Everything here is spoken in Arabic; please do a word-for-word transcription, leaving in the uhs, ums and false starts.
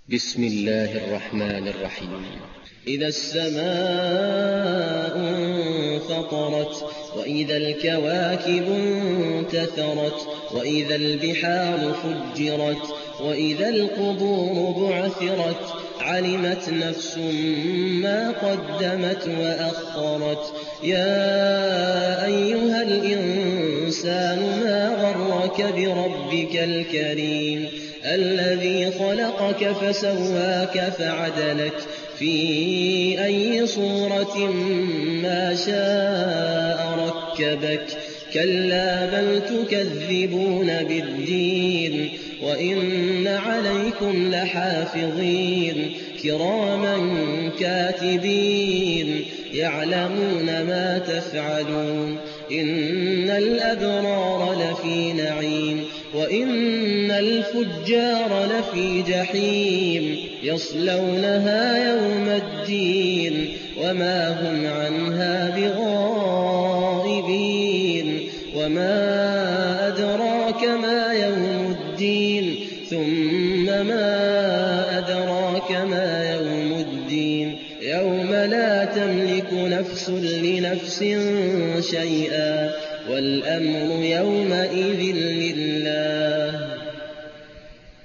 بسم الله الرحمن الرحيم إذا السماء انفطرت وإذا الكواكب انتثرت وإذا البحار فجرت وإذا القبور بعثرت علمت نفس ما قدمت وأخرت يا أيها الإنسان ما غرك بربك الكريم الذي خلقك فسواك فعدلك في أي صورة ما شاء ركبك كلا بل تكذبون بالدين وإن عليكم لحافظين كراما كاتبين يعلمون ما تفعلون إن الأبرار لفي نعيم وإن الفجار لفي جحيم يصلونها يوم الدين وما هم عنها بغائبين وما أدراك ما يوم الدين ثم ما أدراك ما يوم الدين يوم لا تملك نفس لنفس شيئا والأمر يومئذ لله